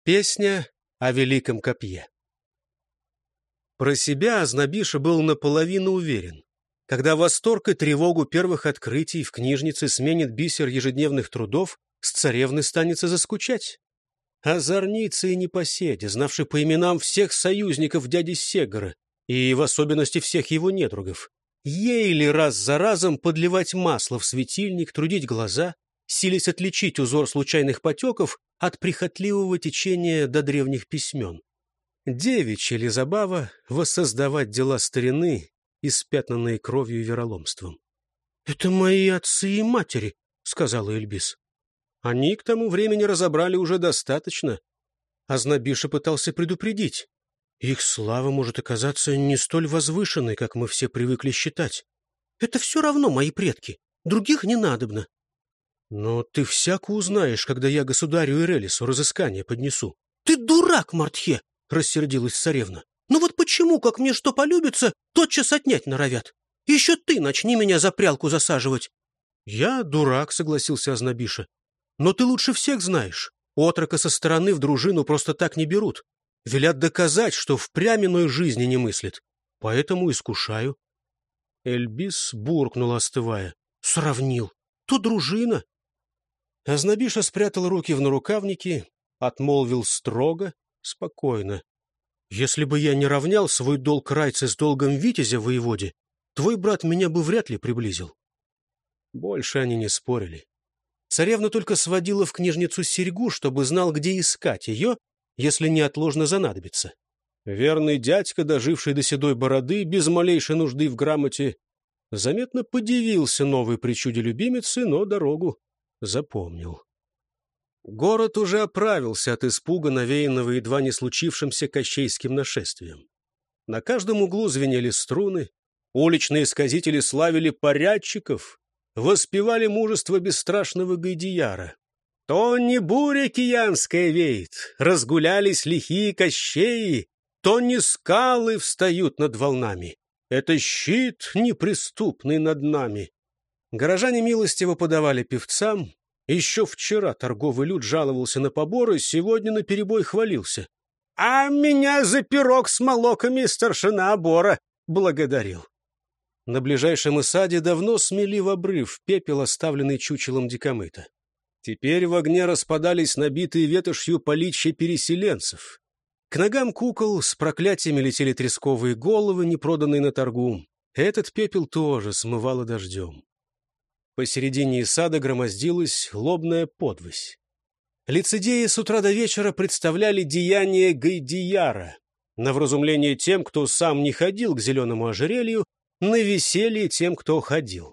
Песня о великом копье. Про себя Азнабиша был наполовину уверен. Когда восторг и тревогу первых открытий в книжнице сменит бисер ежедневных трудов, с царевны станется заскучать. А зорнице и непоседе, знавший по именам всех союзников дяди Сегора и в особенности всех его недругов, ей ли раз за разом подливать масло в светильник, трудить глаза, силясь отличить узор случайных потеков от прихотливого течения до древних письмен. Девичья ли забава воссоздавать дела старины, испятнанные кровью и вероломством? — Это мои отцы и матери, — сказала Эльбис. Они к тому времени разобрали уже достаточно. Азнабиша пытался предупредить. Их слава может оказаться не столь возвышенной, как мы все привыкли считать. Это все равно мои предки, других не надобно. Но ты всяко узнаешь, когда я государю Ирелису разыскание поднесу. — Ты дурак, Мартхе! — рассердилась царевна. — Ну вот почему, как мне что полюбится, тотчас отнять норовят? Еще ты начни меня за прялку засаживать. — Я дурак, — согласился Азнабиша. — Но ты лучше всех знаешь. Отрока со стороны в дружину просто так не берут. Велят доказать, что впрямь иной жизни не мыслит. Поэтому искушаю. Эльбис буркнула, остывая. — Сравнил. То дружина. Азнабиша спрятал руки в нарукавники, отмолвил строго, спокойно. Если бы я не равнял свой долг райца с долгом витязя воеводе, твой брат меня бы вряд ли приблизил. Больше они не спорили. Царевна только сводила в книжницу серьгу, чтобы знал, где искать ее, если неотложно занадобится. Верный дядька, доживший до седой бороды, без малейшей нужды в грамоте, заметно подивился новой причуде любимицы, но дорогу запомнил. Город уже оправился от испуга, навеянного едва не случившимся кощейским нашествием. На каждом углу звенели струны, уличные сказители славили порядчиков, воспевали мужество бесстрашного Гайдияра. То не буря киянская веет, разгулялись лихие кощеи, то не скалы встают над волнами. Это щит неприступный над нами. Горожане милостиво подавали певцам. Еще вчера торговый люд жаловался на поборы, сегодня наперебой хвалился. — А меня за пирог с молоками старшина обора благодарил. На ближайшем исаде давно смели в обрыв пепел, оставленный чучелом дикомыта. Теперь в огне распадались набитые ветошью поличья переселенцев. К ногам кукол с проклятиями летели тресковые головы, не проданные на торгу. Этот пепел тоже смывало дождем. Посередине сада громоздилась лобная подвысь. Лицедеи с утра до вечера представляли деяния Гайдияра на вразумление тем, кто сам не ходил к зеленому ожерелью, на веселье тем, кто ходил.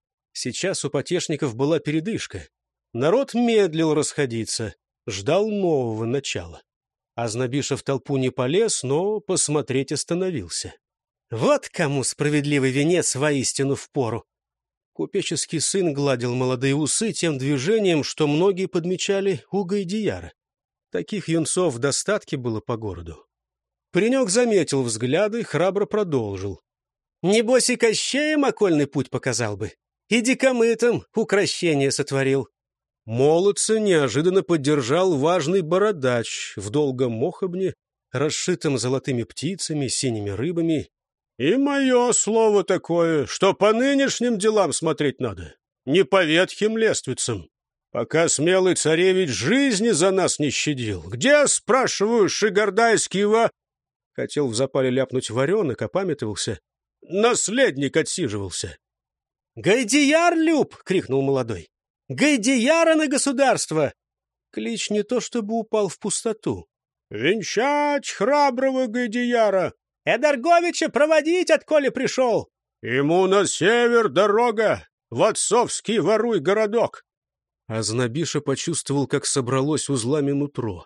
Сейчас у потешников была передышка. Народ медлил расходиться, ждал нового начала. Азнабиша в толпу не полез, но посмотреть остановился. Вот кому справедливый венец воистину впору. Купеческий сын гладил молодые усы тем движением, что многие подмечали у Гайдияра. Таких юнцов в достатке было по городу. Паренек заметил взгляды, храбро продолжил. Небось и Кощеем окольный путь показал бы, и дикомытом укрощение сотворил. Молодца неожиданно поддержал важный бородач в долгом мохобне, расшитом золотыми птицами, синими рыбами. И мое слово такое, что по нынешним делам смотреть надо, не по ветхим лествицам. Пока смелый царевич жизни за нас не щадил. Где, спрашиваю, Шигардайский Хотел в запале ляпнуть варенок, опамятовался. Наследник отсиживался. — Гайдияр, Люб! — крикнул молодой. — Гайдияра на государство! Клич не то чтобы упал в пустоту. — Венчать храброго Гайдияра! Эдарговича проводить, отколе пришел. Ему на север дорога, в отцовский воруй городок. Азнабиша почувствовал, как собралось узлами нутро.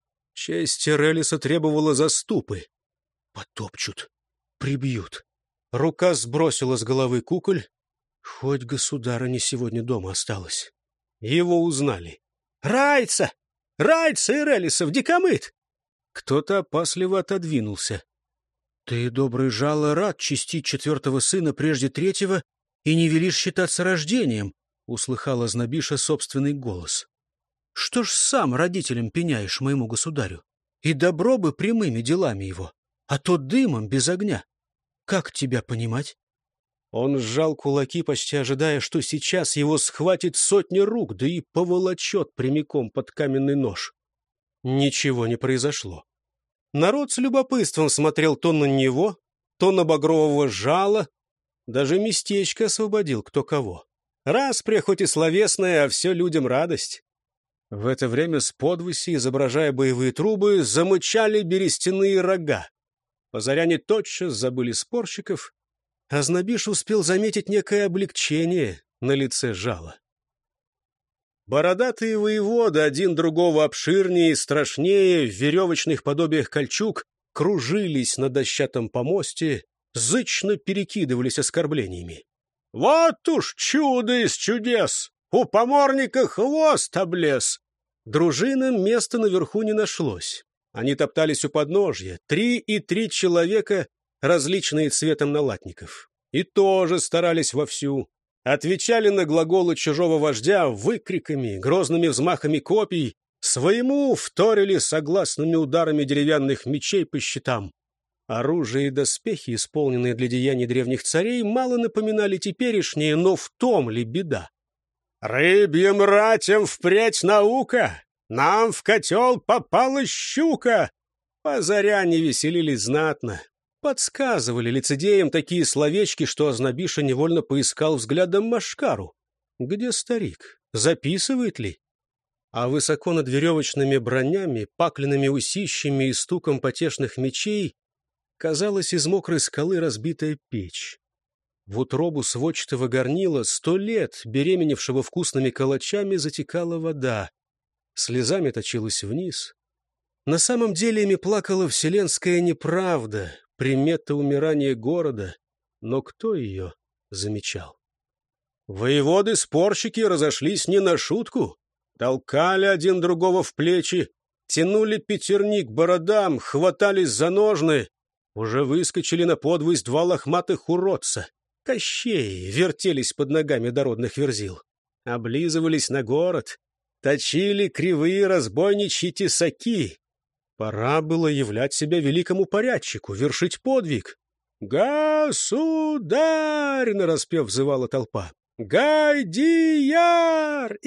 Честь Ирелиса требовала заступы. Потопчут, прибьют. Рука сбросила с головы куколь. Хоть государыня сегодня дома осталась. Его узнали. Райца! Райца Ирелиса в дикомыт! Кто-то опасливо отодвинулся. Ты, добрый жало, рад честить четвертого сына прежде третьего и не велишь считаться рождением, — услыхала Азнабиша собственный голос. Что ж сам родителям пеняешь моему государю? И добро бы прямыми делами его, а то дымом без огня. Как тебя понимать?» Он сжал кулаки, почти ожидая, что сейчас его схватит сотни рук, да и поволочет прямиком под каменный нож. Ничего не произошло. Народ с любопытством смотрел то на него, то на багрового жала. Даже местечко освободил кто кого. Распря хоть и словесная, а все людям радость. В это время с подвыси, изображая боевые трубы, замычали берестяные рога. Позаряне тотчас забыли спорщиков, а Знобиш успел заметить некое облегчение на лице жала. Бородатые воеводы, один другого обширнее и страшнее, в веревочных подобиях кольчуг, кружились на дощатом помосте, зычно перекидывались оскорблениями. «Вот уж чудо из чудес! У поморника хвост облез!» Дружинам места наверху не нашлось. Они топтались у подножья, 3 и 3 человека, различные цветом налатников. И тоже старались вовсю. Отвечали на глаголы чужого вождя выкриками, грозными взмахами копий, своему вторили согласными ударами деревянных мечей по щитам. Оружие и доспехи, исполненные для деяний древних царей, мало напоминали теперешние, но в том ли беда? «Рыбьим ратям впредь наука! Нам в котел попала щука!» Позаряне веселились знатно. Подсказывали лицедеям такие словечки, что Ознобиша невольно поискал взглядом Машкару. Где старик? Записывает ли? А высоко над веревочными бронями, пакленными усищами и стуком потешных мечей казалась из мокрой скалы разбитая печь. В утробу сводчатого горнила 100 лет, беременевшего вкусными калачами, затекала вода. Слезами точилась вниз. На самом деле ими плакала вселенская неправда, примета умирания города, но кто ее замечал? Воеводы-спорщики разошлись не на шутку, толкали один другого в плечи, тянули пятерни к бородам, хватались за ножны. Уже выскочили на подвысь 2 лохматых уродца. Кощеи вертелись под ногами дородных верзил. Облизывались на город, точили кривые разбойничьи тесаки. Пора было являть себя великому порядчику, вершить подвиг. «Государь!» — нараспев взывала толпа. «Гайдияр!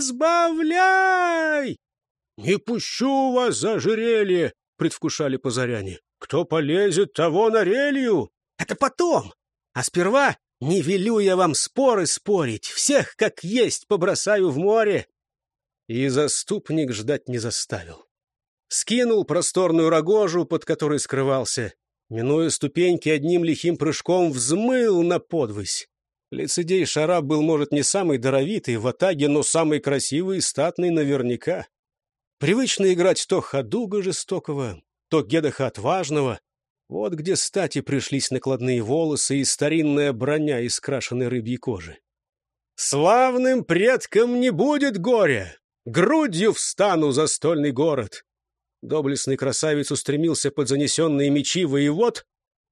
Избавляй!» «Не пущу вас за ожерелье!» — предвкушали позаряне. «Кто полезет, того на релью!» «Это потом! А сперва не велю я вам споры спорить, всех как есть побросаю в море!» И заступник ждать не заставил. Скинул просторную рогожу, под которой скрывался, минуя ступеньки, одним лихим прыжком взмыл на подвысь. Лицедей Шараб был, может, не самый даровитый в атаге, но самый красивый и статный наверняка. Привычно играть то Ходуга жестокого, то Гедаха отважного. Вот где стати пришлись накладные волосы и старинная броня из крашеной рыбьей кожи. «Славным предкам не будет горя! Грудью встану за стольный город!» Доблестный красавец устремился под занесенные мечи воевод,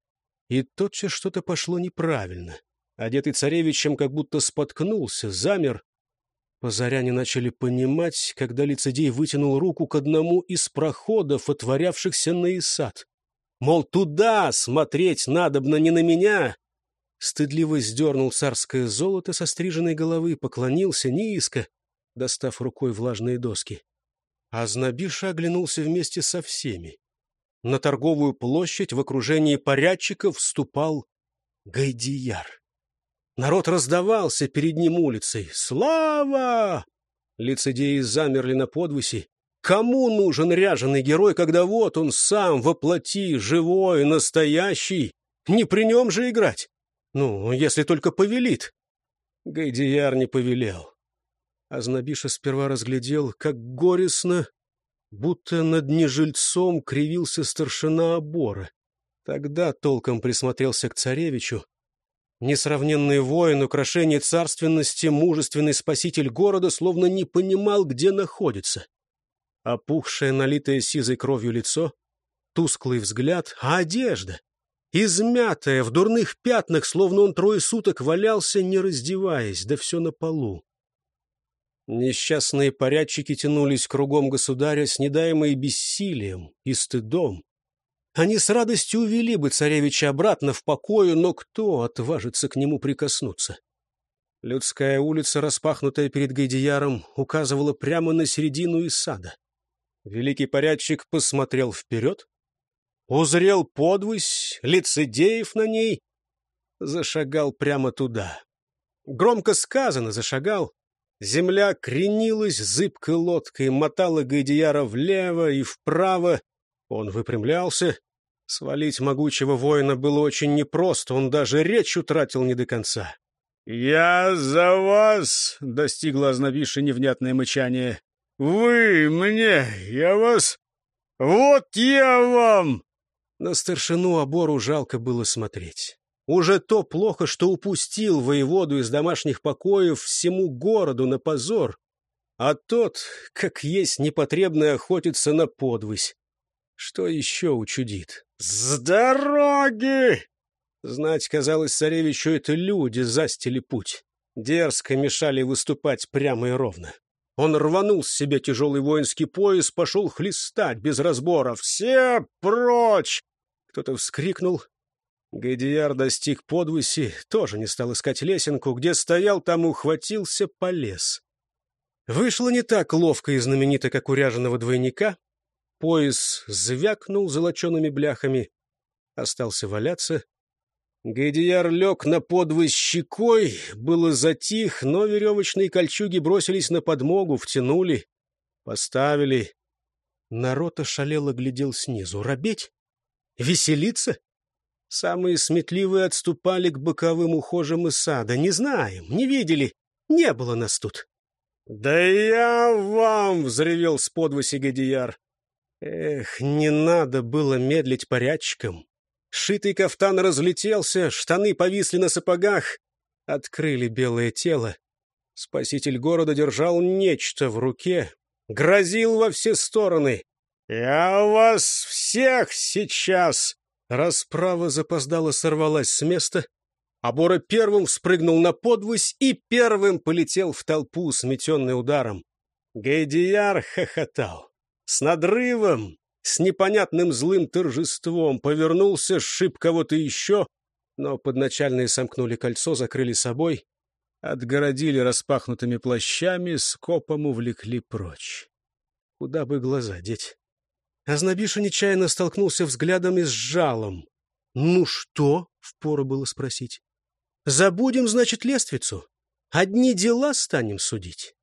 и тотчас что-то пошло неправильно. Одетый царевичем как будто споткнулся, замер. Позаряне начали понимать, когда лицедей вытянул руку к одному из проходов, отворявшихся на Исат. Мол, туда смотреть надобно, не на меня. Стыдливо сдернул царское золото со стриженной головы, поклонился низко, достав рукой влажные доски. А Знобиша оглянулся вместе со всеми. На торговую площадь в окружении порядчиков вступал Гайдияр. Народ раздавался перед ним улицей. «Слава!» Лицедеи замерли на подвыси. Кому нужен ряженый герой, когда вот он сам воплоти, живой, настоящий? Не при нем же играть. Ну, если только повелит. Гайдияр не повелел. А Знобиша сперва разглядел, как горестно, будто над нежильцом кривился старшина обора. Тогда толком присмотрелся к царевичу. Несравненный воин, украшение царственности, мужественный спаситель города, словно не понимал, где находится. Опухшее, налитое сизой кровью лицо, тусклый взгляд, а одежда, измятая, в дурных пятнах, словно он 3 суток валялся, не раздеваясь, да все на полу. Несчастные порядчики тянулись кругом государя, снедаемые бессилием и стыдом. Они с радостью увели бы царевича обратно в покое, но кто отважится к нему прикоснуться? Людская улица, распахнутая перед Гайдияром, указывала прямо на середину из сада. Великий порядчик посмотрел вперед, узрел подвысь, лицедеев на ней, зашагал прямо туда. Громко сказано зашагал. Земля кренилась зыбкой лодкой, мотала Гайдияра влево и вправо. Он выпрямлялся. Свалить могучего воина было очень непросто, он даже речь утратил не до конца. «Я за вас!» — достигло ознобившее невнятное мычание. «Вы мне! Я вас! Вот я вам!» На старшину Обору жалко было смотреть. Уже то плохо, что упустил воеводу из домашних покоев всему городу на позор, а тот, как есть непотребный, охотится на подвысь. Что еще учудит? «С дороги!» Знать, казалось, царевичу это люди застили путь. Дерзко мешали выступать прямо и ровно. Он рванул с себя тяжелый воинский пояс, пошел хлестать без разбора. «Все прочь!» Кто-то вскрикнул. Гайдияр достиг подвыси, тоже не стал искать лесенку. Где стоял, там ухватился, полез. Вышло не так ловко и знаменито, как у ряженого двойника. Пояс звякнул золочеными бляхами, остался валяться. Гайдияр лег на подвысь щекой, было затих, но веревочные кольчуги бросились на подмогу, втянули, поставили. Народ ошалело глядел снизу. Робеть? Веселиться? Самые сметливые отступали к боковым ухожам из сада. Не знаем, не видели, не было нас тут. «Да я вам!» — взревел с подвыси Гайдияр. Эх, не надо было медлить порядчикам. Шитый кафтан разлетелся, штаны повисли на сапогах, открыли белое тело. Спаситель города держал нечто в руке, грозил во все стороны. «Я вас всех сейчас!» Расправа запоздало сорвалась с места. Обора первым вспрыгнул на подвысь и первым полетел в толпу, сметенный ударом. Гайдияр хохотал. С надрывом, с непонятным злым торжеством повернулся, сшиб кого-то еще, но подначальные сомкнули кольцо, закрыли собой, отгородили распахнутыми плащами, скопом увлекли прочь. Куда бы глаза деть? Ознобиша нечаянно столкнулся взглядом и с жалом. «Ну что?» — впору было спросить. «Забудем, значит, лествицу? Одни дела станем судить?»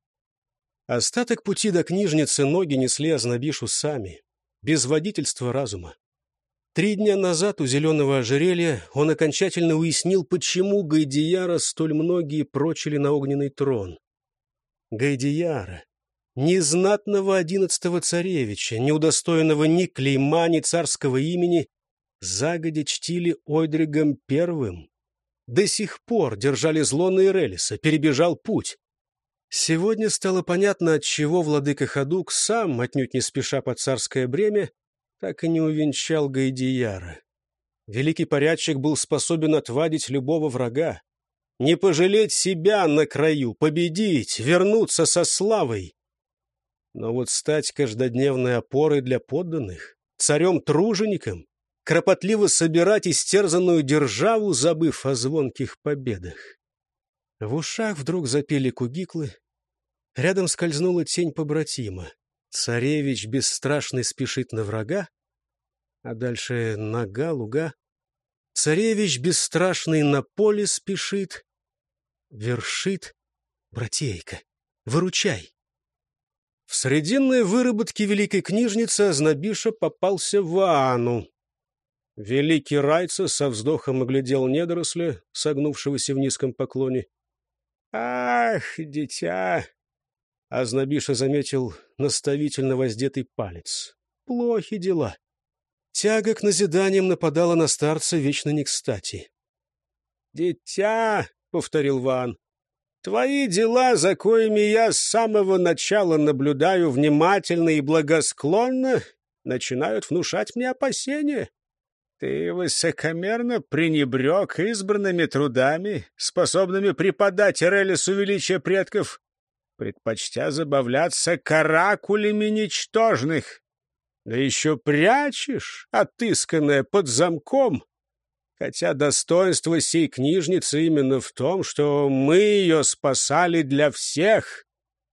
Остаток пути до книжницы ноги несли Ознобишу сами, без водительства разума. 3 дня назад у зеленого ожерелья он окончательно уяснил, почему Гайдияра столь многие прочили на огненный трон. Гайдияра, незнатного 11-го царевича, не удостоенного ни клейма, ни царского имени, загодя чтили Ойдригом Первым. До сих пор держали зло на Ирелиса, перебежал путь. Сегодня стало понятно, отчего владыка Ходук сам, отнюдь не спеша под царское бремя, так и не увенчал Гайдияра. Великий порядчик был способен отвадить любого врага, не пожалеть себя на краю, победить, вернуться со славой. Но вот стать каждодневной опорой для подданных, царем-тружеником, кропотливо собирать истерзанную державу, забыв о звонких победах. В ушах вдруг запели кугиклы. Рядом скользнула тень побратима. Царевич бесстрашный спешит на врага, а дальше нога, луга. Царевич бесстрашный на поле спешит, вершит. Братейка, выручай. В срединной выработке великой книжницы Ознобиша попался Ваану. Великий Райца со вздохом оглядел недоросля, согнувшегося в низком поклоне. «Ах, дитя!» Ознобиша заметил наставительно воздетый палец. «Плохи дела». Тяга к назиданиям нападала на старца вечно не кстати. «Дитя!» — повторил Ваан. «Твои дела, за коими я с самого начала наблюдаю внимательно и благосклонно, начинают внушать мне опасения. Ты высокомерно пренебрег избранными трудами, способными преподать Ирелису величие предков. предпочтя забавляться каракулями ничтожных. Да еще прячешь, отысканное под замком. Хотя достоинство сей книжницы именно в том, что мы ее спасали для всех.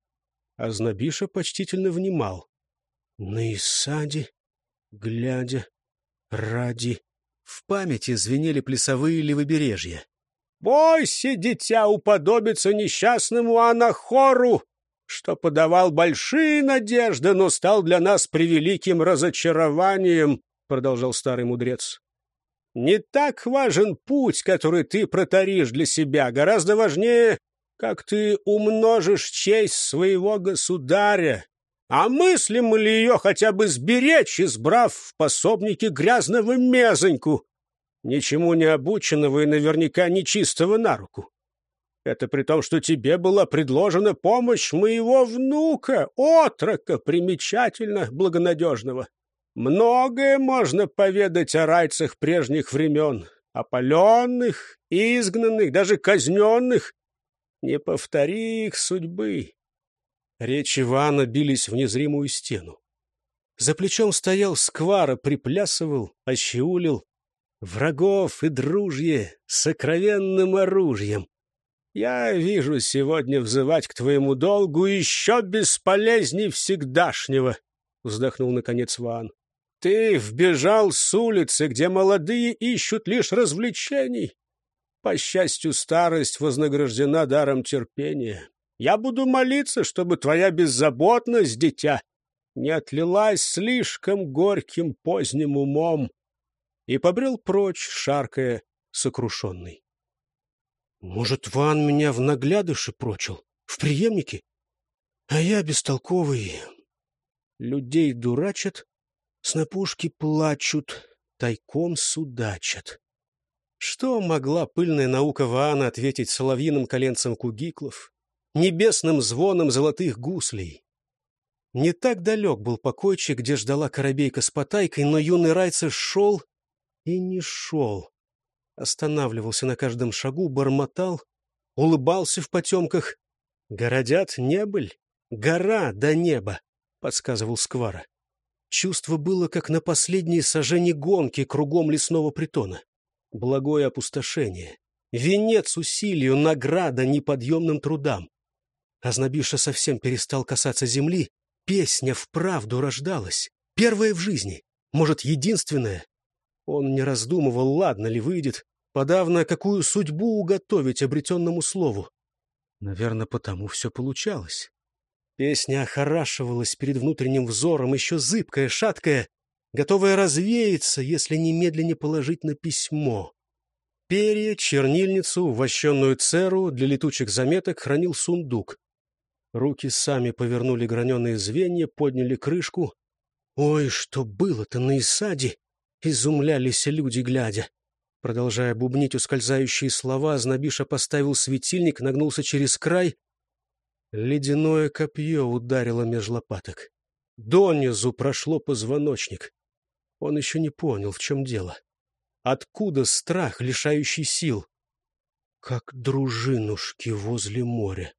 Азнабиша почтительно внимал. На Исаде, глядя, ради... В памяти звенели плясовые левобережья. «Бойся, дитя, уподобиться несчастному Анахору, что подавал большие надежды, но стал для нас превеликим разочарованием», — продолжал старый мудрец. «Не так важен путь, который ты протаришь для себя, гораздо важнее, как ты умножишь честь своего государя. А мыслим ли ее хотя бы сберечь, избрав в пособники грязного мезоньку, ничему не обученного и наверняка нечистого на руку? Это при том, что тебе была предложена помощь моего внука, отрока, примечательно благонадежного. Многое можно поведать о райцах прежних времен, опаленных, изгнанных, даже казненных. Не повтори их судьбы». Речи Ивана бились в незримую стену. За плечом стоял Сквара, приплясывал, ощеулил. Врагов и дружье сокровенным оружием. «Я вижу сегодня взывать к твоему долгу еще бесполезней всегдашнего», — вздохнул наконец Ваан. «Ты вбежал с улицы, где молодые ищут лишь развлечений. По счастью, старость вознаграждена даром терпения. Я буду молиться, чтобы твоя беззаботность, дитя, не отлилась слишком горьким поздним умом». И побрел прочь, шаркая, сокрушенный. Может, Ван меня в наглядыше прочил, в преемнике? А я бестолковый. Людей дурачат, с напушки плачут, тайком судачат. Что могла пыльная наука Ваана ответить соловьиным коленцам кугиклов, небесным звоном золотых гуслей? Не так далек был покойчик, где ждала коробейка с потайкой, но юный райца шел и не шел. Останавливался на каждом шагу, бормотал, улыбался в потемках. «Городят небыль, гора до неба», — подсказывал Сквара. Чувство было, как на последней сажени гонки кругом лесного притона. Благое опустошение, венец усилию, награда неподъемным трудам. Азнабиша совсем перестал касаться земли. Песня вправду рождалась, первая в жизни, может, единственная. Он не раздумывал, ладно ли выйдет, подавно какую судьбу уготовить обретенному слову. Наверное, потому все получалось. Песня охорашивалась перед внутренним взором, еще зыбкая, шаткая, готовая развеяться, если немедленно положить на письмо. Перья, чернильницу, вощенную церу для летучих заметок хранил сундук. Руки сами повернули граненые звенья, подняли крышку. Ой, что было-то на Исаде! Изумлялись люди, глядя. Продолжая бубнить ускользающие слова, Азнабиша поставил светильник, нагнулся через край. Ледяное копье ударило меж лопаток. Донизу прошло позвоночник. Он еще не понял, в чем дело. Откуда страх, лишающий сил? Как дружинушки возле моря.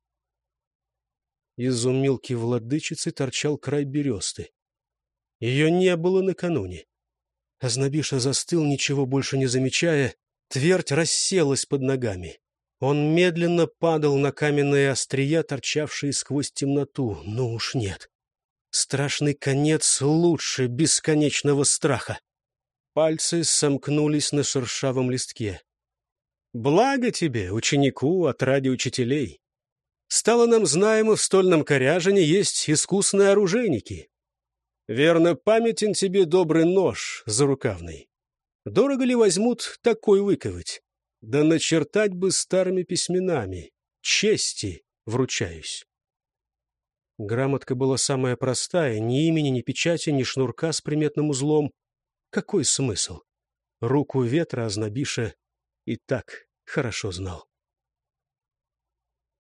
Из умилки владычицы торчал край бересты. Ее не было накануне. Азнабиша застыл, ничего больше не замечая. Твердь расселась под ногами. Он медленно падал на каменные острия, торчавшие сквозь темноту. Ну уж нет. Страшный конец лучше бесконечного страха. Пальцы сомкнулись на шершавом листке. Благо тебе, ученику, отради учителей. Стало нам знаемо, в стольном коряжине есть искусные оружейники. Верно, памятен тебе добрый нож зарукавный. Дорого ли возьмут такой выковать? Да начертать бы старыми письменами. Чести вручаюсь. Грамотка была самая простая, ни имени, ни печати, ни шнурка с приметным узлом. Какой смысл? Руку ветра Азнабиша и так хорошо знал.